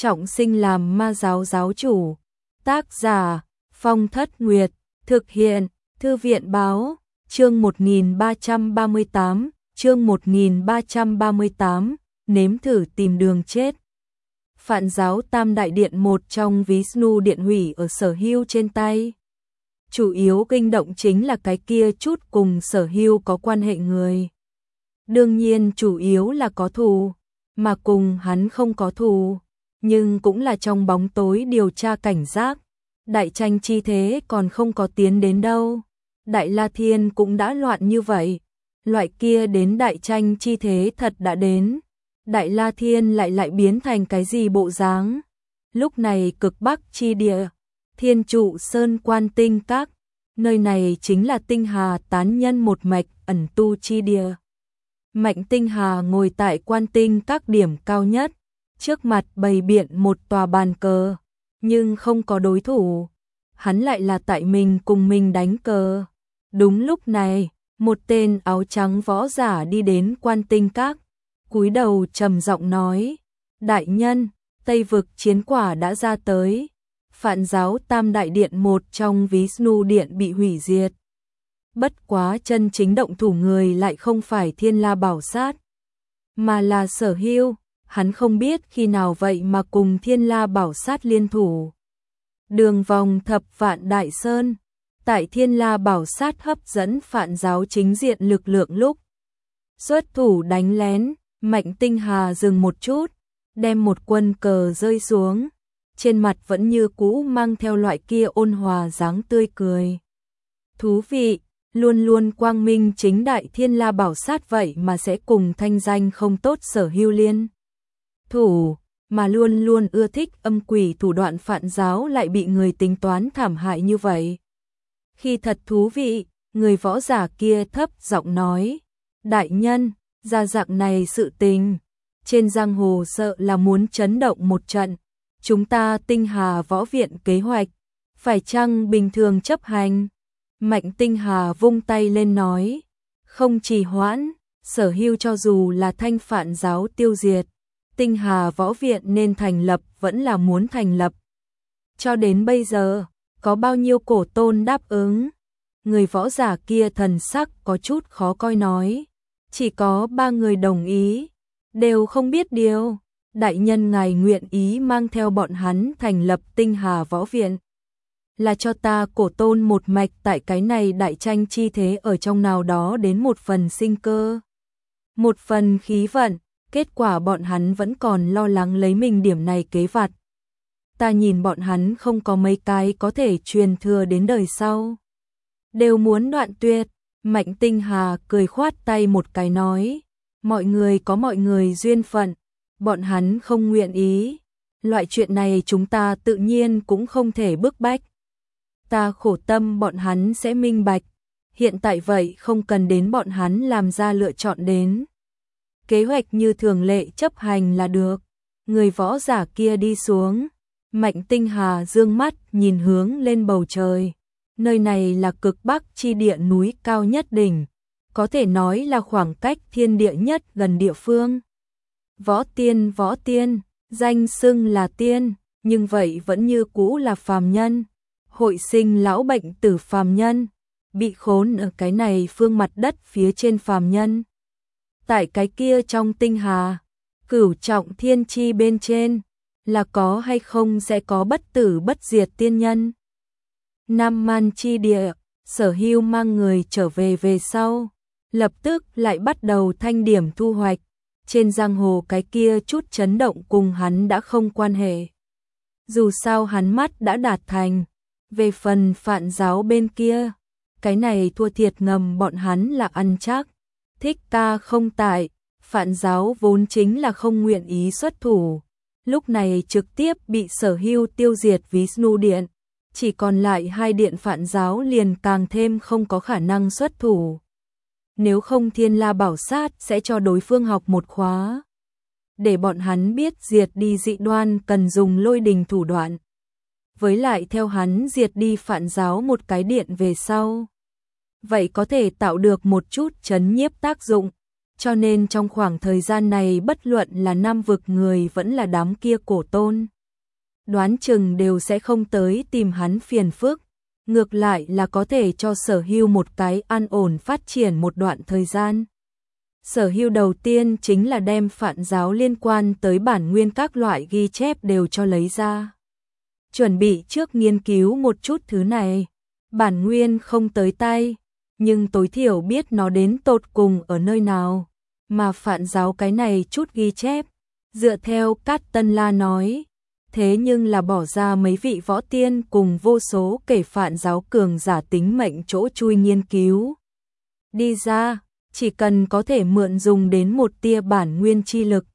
trọng sinh làm ma giáo giáo chủ. Tác giả Phong Thất Nguyệt, thực hiện Thư viện Báo, chương 1338, nếm thử tìm đường chết. Phạn giáo Tam Đại Điện, một trong Vishnu Điện hủy ở Sở Hưu trên tay. Chủ yếu kinh động chính là cái kia chút cùng Sở Hưu có quan hệ người. Đương nhiên chủ yếu là có thù, mà cùng hắn không có thù, nhưng cũng là trong bóng tối điều tra cảnh giác. Đại tranh chi thế còn không có tiến đến đâu. Đại La Thiên cũng đã loạn như vậy. Loại kia đến đại tranh chi thế thật đã đến. Đại La Thiên lại biến thành cái gì bộ dáng? Lúc này cực bắc chi địa, Thiên Trụ Sơn Quan Tinh Các, nơi này chính là Tinh Hà tán nhân một mạch ẩn tu chi địa. Mạnh Tinh Hà ngồi tại Quan Tinh Các điểm cao nhất, trước mặt bày biện một tòa bàn cờ, nhưng không có đối thủ. Hắn lại là tại mình cùng mình đánh cờ. Đúng lúc này, một tên áo trắng võ giả đi đến Quan Tinh Các, cúi đầu trầm giọng nói: "Đại nhân, Tây vực chiến quả đã ra tới. Phạn giáo Tam Đại Điện, một trong Vishnu Điện bị hủy diệt. Bất quá chân chính động thủ người lại không phải Thiên La Bảo Sát, mà là Sở Hưu. Hắn không biết khi nào vậy mà cùng Thiên La Bảo Sát liên thủ. Đường vòng thập vạn Đại Sơn, tại Thiên La Bảo Sát hấp dẫn Phạn giáo chính diện lực lượng lúc xuất thủ đánh lén." Mạnh Tinh Hà dừng một chút, đem một quân cờ rơi xuống, trên mặt vẫn như cũ mang theo loại kia ôn hòa dáng tươi cười. Thú vị, luôn luôn quang minh chính đại Thiên La Bảo Sát vậy mà sẽ cùng thanh danh không tốt Sở Hưu liên thủ, mà luôn luôn ưa thích âm quỷ thủ đoạn Phạn giáo lại bị người tính toán thảm hại như vậy. Khi thật thú vị, người võ giả kia thấp giọng nói: "Đại nhân, ra dạng này sự tình, trên giang hồ sợ là muốn chấn động một trận. Chúng ta Tinh Hà võ viện kế hoạch, phải chăng bình thường chấp hành?" Mạnh Tinh Hà vung tay lên nói: "Không trì hoãn, Sở Hưu cho dù là thanh Phạn giáo tiêu diệt, Tinh Hà võ viện nên thành lập vẫn là muốn thành lập. Cho đến bây giờ, có bao nhiêu cổ tôn đáp ứng?" Người võ giả kia thần sắc có chút khó coi nói: "Chỉ có 3 người đồng ý, đều không biết điều. Đại nhân ngài nguyện ý mang theo bọn hắn thành lập Tinh Hà võ viện, là cho ta cổ tôn một mạch tại cái này đại tranh chi thế ở trong nào đó đến một phần sinh cơ, một phần khí vận." Kết quả bọn hắn vẫn còn lo lắng lấy mình điểm này kế vặt. Ta nhìn bọn hắn không có mấy cái có thể truyền thừa đến đời sau, đều muốn đoạn tuyệt. Mạnh Tinh Hà cười khoát tay một cái nói: "Mọi người có mọi người duyên phận, bọn hắn không nguyện ý. Loại chuyện này chúng ta tự nhiên cũng không thể bức bách. Ta khổ tâm bọn hắn sẽ minh bạch. Hiện tại vậy không cần đến bọn hắn làm ra lựa chọn đến. Kế hoạch như thường lệ chấp hành là được." Người võ giả kia đi xuống. Mạnh Tinh Hà dương mắt nhìn hướng lên bầu trời. Nơi này là cực bắc chi địa, núi cao nhất đỉnh, có thể nói là khoảng cách thiên địa nhất gần địa phương. Võ tiên, danh xưng là tiên, nhưng vậy vẫn như cũ là phàm nhân, hội sinh lão bệnh tử phàm nhân, bị khốn ở cái này phương mặt đất phía trên phàm nhân. Tại cái kia trong Tinh Hà, cửu trọng thiên chi bên trên, là có hay không sẽ có bất tử bất diệt tiên nhân. Nam Man chi địa, Sở Hưu mang người trở về sau, lập tức lại bắt đầu thanh điểm thu hoạch. Trên giang hồ cái kia chút chấn động cùng hắn đã không quan hệ. Dù sao hắn mắt đã đạt thành. Về phần Phạn giáo bên kia, cái này thua thiệt ngầm bọn hắn là ăn chắc. Thích Ca không tại, Phạn giáo vốn chính là không nguyện ý xuất thủ, lúc này trực tiếp bị Sở Hưu tiêu diệt Vishnu Điện. Chỉ còn lại 2 điện Phạn giáo liền càng thêm không có khả năng xuất thủ. Nếu không Thiên La Bảo Sát sẽ cho đối phương học một khóa, để bọn hắn biết diệt đi dị đoan cần dùng lôi đình thủ đoạn. Với lại theo hắn diệt đi Phạn giáo một cái điện về sau, vậy có thể tạo được một chút chấn nhiếp tác dụng. Cho nên trong khoảng thời gian này bất luận là Nam vực người vẫn là đám kia cổ tôn, đoán chừng đều sẽ không tới tìm hắn phiền phức, ngược lại là có thể cho Sở Hưu một cái an ổn phát triển một đoạn thời gian. Sở Hưu đầu tiên chính là đem phạn giáo liên quan tới bản nguyên các loại ghi chép đều cho lấy ra. Chuẩn bị trước nghiên cứu một chút thứ này, bản nguyên không tới tay, nhưng tối thiểu biết nó đến tột cùng ở nơi nào, mà phạn giáo cái này chút ghi chép, dựa theo Cát Tân La nói, thế nhưng là bỏ ra mấy vị võ tiên cùng vô số kể phạn giáo cường giả tính mệnh chỗ chui nghiên cứu. Đi ra, chỉ cần có thể mượn dùng đến một tia bản nguyên chi lực,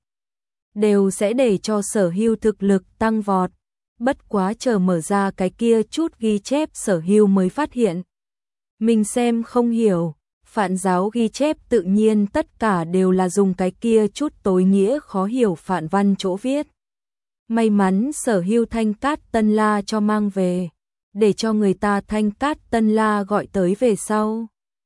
đều sẽ để cho Sở Hưu thực lực tăng vọt. Bất quá chờ mở ra cái kia chút ghi chép Sở Hưu mới phát hiện. Mình xem không hiểu, phạn giáo ghi chép tự nhiên tất cả đều là dùng cái kia chút tối nghĩa khó hiểu phạn văn chỗ viết. May mắn Sở Hưu thanh Cát Tân La cho mang về, để cho người ta thanh Cát Tân La gọi tới về sau.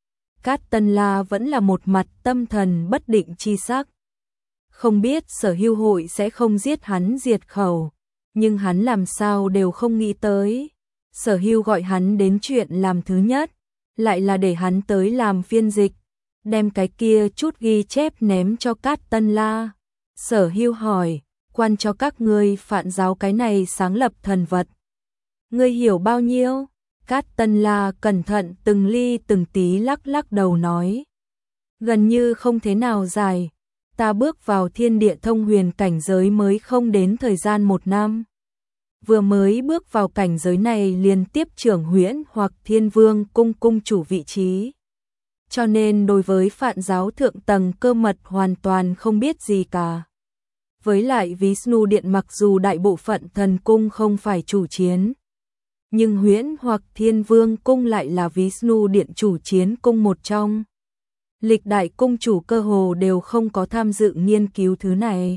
Cát Tân La vẫn là một mặt tâm thần bất định chi sắc. Không biết Sở Hưu hội sẽ không giết hắn diệt khẩu, nhưng hắn làm sao đều không nghĩ tới. Sở Hưu gọi hắn đến chuyện làm thứ nhất, lại là để hắn tới làm phiên dịch, đem cái kia chút ghi chép ném cho Cát Tân La. Sở Hưu hỏi, quan cho các ngươi phạn giáo cái này sáng lập thần vật, ngươi hiểu bao nhiêu? Cát Tân La cẩn thận từng ly từng tí lắc lắc đầu nói, gần như không thế nào dài, ta bước vào thiên địa thông huyền cảnh giới mới không đến thời gian 1 năm. Vừa mới bước vào cảnh giới này liền tiếp trưởng Huyễn hoặc Thiên Vương cung cung chủ vị trí. Cho nên đối với phạn giáo thượng tầng cơ mật hoàn toàn không biết gì cả. Với lại Vishnu Điện mặc dù đại bộ phận thần cung không phải chủ chiến, nhưng Huyễn hoặc Thiên Vương cung lại là Vishnu Điện chủ chiến cung một trong. Lịch đại cung chủ cơ hồ đều không có tham dự nghiên cứu thứ này.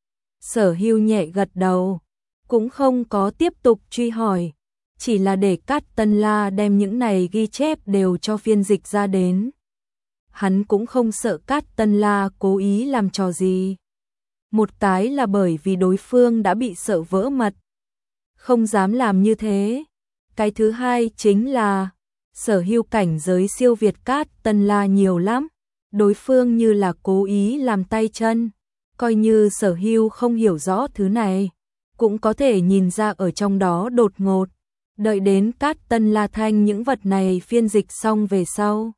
Sở Hưu nhẹ gật đầu, cũng không có tiếp tục truy hỏi, chỉ là để Cát Tân La đem những này ghi chép đều cho phiên dịch ra đến. Hắn cũng không sợ Cát Tân La cố ý làm trò gì. Một cái là bởi vì đối phương đã bị sợ vỡ mật, không dám làm như thế. Cái thứ hai chính là Sở Hưu cảnh giới siêu việt Cát Tân La nhiều lắm, đối phương như là cố ý làm tay chân, coi như Sở Hưu không hiểu rõ thứ này, cũng có thể nhìn ra ở trong đó đột ngột. Đợi đến Cát Tân La thanh những vật này phiên dịch xong về sau,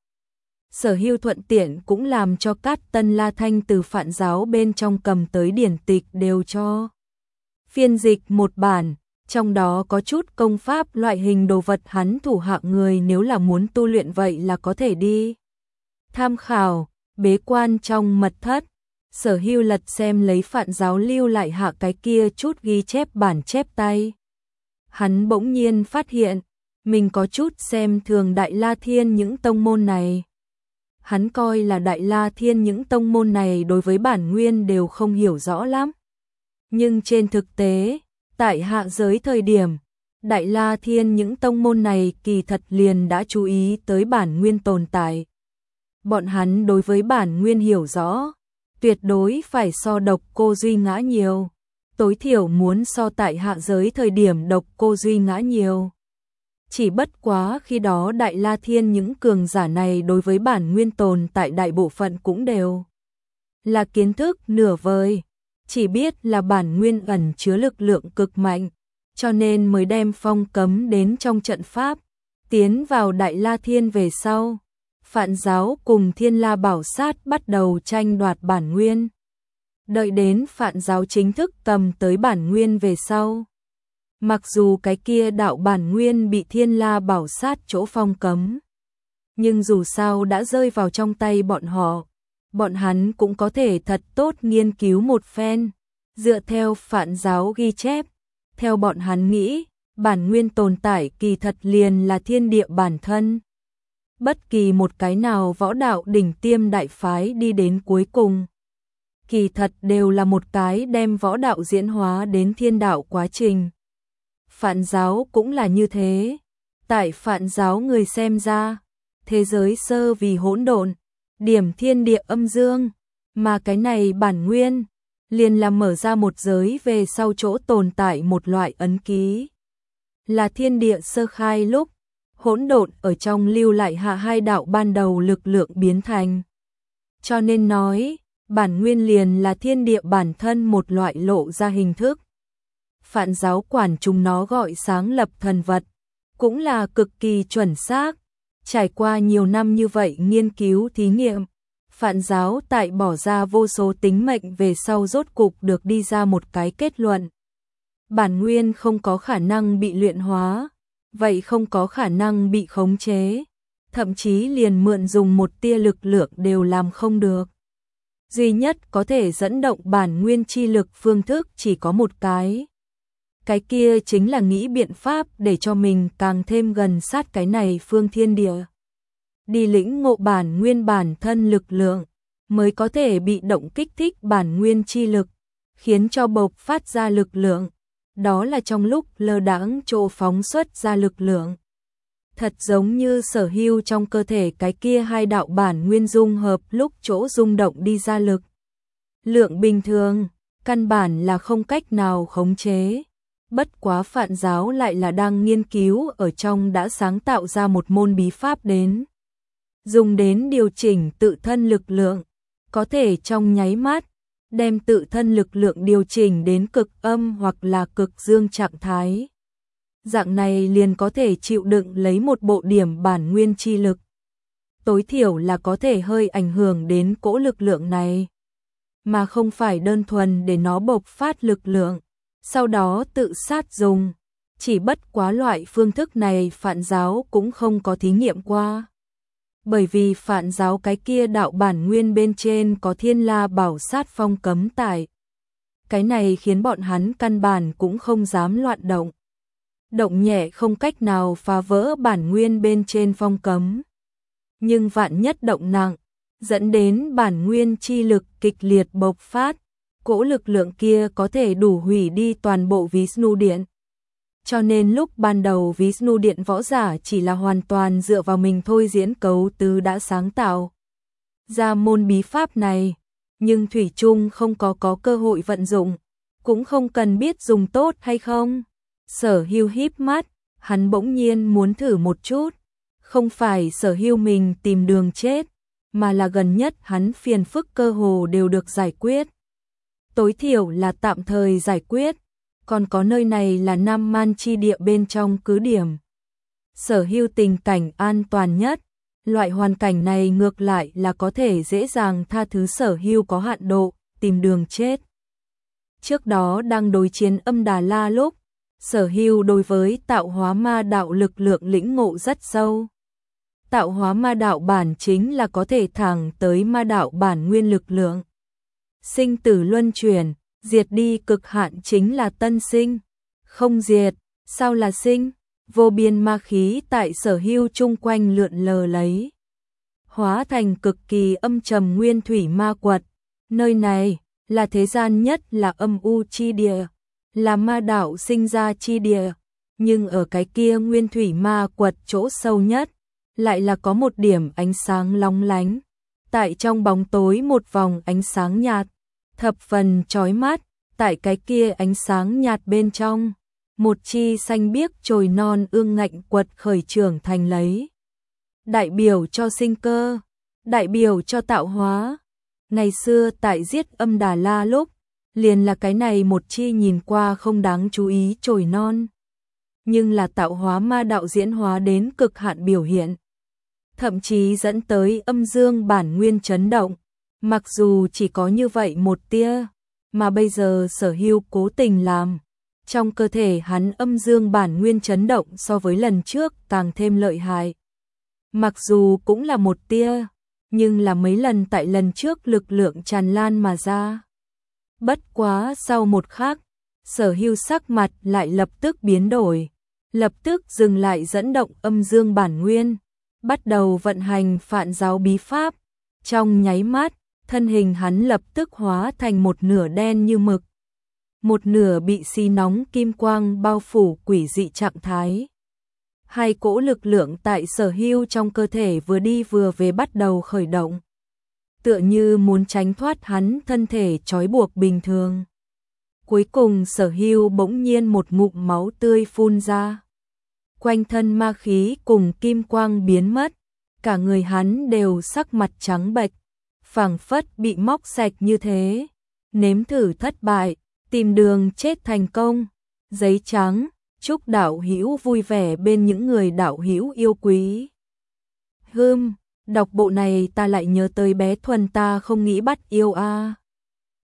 Sở Hưu thuận tiện cũng làm cho Cát Tân La thanh từ phạn giáo bên trong cầm tới điển tịch đều cho phiên dịch một bản, trong đó có chút công pháp loại hình đồ vật hắn thủ hạ người nếu là muốn tu luyện vậy là có thể đi tham khảo. Bế quan trong mật thất, Sở Hưu lật xem lấy phạn giáo lưu lại hạ cái kia chút ghi chép bản chép tay. Hắn bỗng nhiên phát hiện, mình có chút xem thường Đại La Thiên những tông môn này. Hắn coi là Đại La Thiên những tông môn này đối với bản nguyên đều không hiểu rõ lắm. Nhưng trên thực tế, tại hạ giới thời điểm, Đại La Thiên những tông môn này kỳ thật liền đã chú ý tới bản nguyên tồn tại. Bọn hắn đối với bản nguyên hiểu rõ, tuyệt đối phải so Độc Cô Duy Ngã nhiều, tối thiểu muốn so tại hạ giới thời điểm Độc Cô Duy Ngã nhiều. Chỉ bất quá khi đó Đại La Thiên những cường giả này đối với bản nguyên tồn tại đại bộ phận cũng đều là kiến thức nửa vời, chỉ biết là bản nguyên ẩn chứa lực lượng cực mạnh, cho nên mới đem phong cấm đến trong trận pháp. Tiến vào Đại La Thiên về sau, phạn giáo cùng Thiên La Bảo Sát bắt đầu tranh đoạt bản nguyên. Đợi đến phạn giáo chính thức cầm tới bản nguyên về sau, mặc dù cái kia đạo bản nguyên bị Thiên La Bảo Sát chỗ phong cấm, nhưng dù sao đã rơi vào trong tay bọn họ, bọn hắn cũng có thể thật tốt nghiên cứu một phen. Dựa theo phạn giáo ghi chép, theo bọn hắn nghĩ, bản nguyên tồn tại kỳ thật liền là thiên địa bản thân. Bất kỳ một cái nào võ đạo đỉnh tiêm đại phái đi đến cuối cùng, kỳ thật đều là một cái đem võ đạo diễn hóa đến thiên đạo quá trình. Phạn giáo cũng là như thế. Tại phạn giáo người xem ra, thế giới sơ vì hỗn độn, điểm thiên địa âm dương, mà cái này bản nguyên liền là mở ra một giới về sau chỗ tồn tại một loại ấn ký. Là thiên địa sơ khai lúc, hỗn độn ở trong lưu lại hạ hai đạo ban đầu lực lượng biến thành. Cho nên nói, bản nguyên liền là thiên địa bản thân một loại lộ ra hình thức. Phạn giáo quản chúng nó gọi sáng lập thần vật, cũng là cực kỳ chuẩn xác. Trải qua nhiều năm như vậy nghiên cứu thí nghiệm, Phạn giáo tại bỏ ra vô số tính mệnh về sau rốt cục được đi ra một cái kết luận. Bản nguyên không có khả năng bị luyện hóa, vậy không có khả năng bị khống chế, thậm chí liền mượn dùng một tia lực lượng đều làm không được. Duy nhất có thể dẫn động bản nguyên chi lực phương thức chỉ có một cái. Cái kia chính là nghĩ biện pháp để cho mình càng thêm gần sát cái này phương thiên địa. Đi lĩnh ngộ bản nguyên bản thân lực lượng, mới có thể bị động kích thích bản nguyên chi lực, khiến cho bộc phát ra lực lượng. Đó là trong lúc lơ đãng chỗ phóng xuất ra lực lượng. Thật giống như Sở Hưu trong cơ thể cái kia hai đạo bản nguyên dung hợp lúc chỗ rung động đi ra lực. Lượng bình thường, căn bản là không cách nào khống chế. Bất quá Phạn giáo lại là đang nghiên cứu ở trong đã sáng tạo ra một môn bí pháp đến. Dùng đến điều chỉnh tự thân lực lượng, có thể trong nháy mắt, đem tự thân lực lượng điều chỉnh đến cực âm hoặc là cực dương trạng thái. Dạng này liền có thể chịu đựng lấy một bộ điểm bản nguyên chi lực. Tối thiểu là có thể hơi ảnh hưởng đến cỗ lực lượng này, mà không phải đơn thuần để nó bộc phát lực lượng, sau đó tự sát dùng. Chỉ bất quá loại phương thức này Phạn giáo cũng không có thí nghiệm qua. Bởi vì Phạn giáo cái kia đạo bản nguyên bên trên có Thiên La Bảo Sát phong cấm tại. Cái này khiến bọn hắn căn bản cũng không dám loạn động. Động nhẹ không cách nào phá vỡ bản nguyên bên trên phong cấm. Nhưng vạn nhất động nặng, dẫn đến bản nguyên chi lực kịch liệt bộc phát, cỗ lực lượng kia có thể đủ hủy đi toàn bộ Vishnu Điện. Cho nên lúc ban đầu Vishnu Điện võ giả chỉ là hoàn toàn dựa vào mình thôi diễn cấu tứ đã sáng tạo ra môn bí pháp này, nhưng thủy chung không có cơ hội vận dụng, cũng không cần biết dùng tốt hay không. Sở Hưu híp mắt, hắn bỗng nhiên muốn thử một chút, không phải Sở Hưu mình tìm đường chết, mà là gần nhất hắn phiền phức cơ hồ đều được giải quyết. Tối thiểu là tạm thời giải quyết, còn có nơi này là Nam Man chi địa bên trong cứ điểm. Sở Hưu tình cảnh an toàn nhất, loại hoàn cảnh này ngược lại là có thể dễ dàng tha thứ Sở Hưu có hạn độ, tìm đường chết. Trước đó đang đối chiến Âm Đà La lúc, Sở Hưu đối với tạo hóa ma đạo lực lượng lĩnh ngộ rất sâu. Tạo hóa ma đạo bản chính là có thể thẳng tới ma đạo bản nguyên lực lượng. Sinh tử luân chuyển, diệt đi cực hạn chính là tân sinh. Không diệt, sao là sinh? Vô biên ma khí tại Sở Hưu chung quanh lượn lờ lấy. Hóa thành cực kỳ âm trầm nguyên thủy ma quật. Nơi này là thế gian nhất là âm u chi địa, là ma đạo sinh ra chi địa. Nhưng ở cái kia nguyên thủy ma quật chỗ sâu nhất, lại là có một điểm ánh sáng lóng lánh. Tại trong bóng tối một vòng ánh sáng nhạt, thập phần chói mắt, tại cái kia ánh sáng nhạt bên trong, một chi xanh biếc chồi non ương ngạnh quật khởi trưởng thành lấy. Đại biểu cho sinh cơ, đại biểu cho tạo hóa. Ngày xưa tại giết Âm Đà La lúc, liền là cái này một chi nhìn qua không đáng chú ý chồi non. Nhưng là tạo hóa ma đạo diễn hóa đến cực hạn biểu hiện. Thậm chí dẫn tới âm dương bản nguyên chấn động. Mặc dù chỉ có như vậy một tia, mà bây giờ Sở Hưu cố tình làm. Trong cơ thể hắn âm dương bản nguyên chấn động so với lần trước càng thêm lợi hại. Mặc dù cũng là một tia, nhưng là mấy lần tại lần trước lực lượng tràn lan mà ra. Bất quá sau một khắc, Sở Hưu sắc mặt lại lập tức biến đổi, lập tức dừng lại dẫn động âm dương bản nguyên, bắt đầu vận hành Phạn giáo bí pháp. Trong nháy mắt, thân hình hắn lập tức hóa thành một nửa đen như mực, một nửa bị xi nóng kim quang bao phủ quỷ dị trạng thái. Hai cỗ lực lượng tại Sở Hưu trong cơ thể vừa đi vừa về bắt đầu khởi động. tựa như muốn tránh thoát hắn thân thể trói buộc bình thường. Cuối cùng Sở Hưu bỗng nhiên một ngụm máu tươi phun ra. Quanh thân ma khí cùng kim quang biến mất, cả người hắn đều sắc mặt trắng bệch, phảng phất bị móc sạch như thế. Nếm thử thất bại, tìm đường chết thành công. Giấy trắng, chúc đạo hữu vui vẻ bên những người đạo hữu yêu quý. Đọc bộ này ta lại nhớ tới bé Thuần ta không nghĩ bắt yêu a.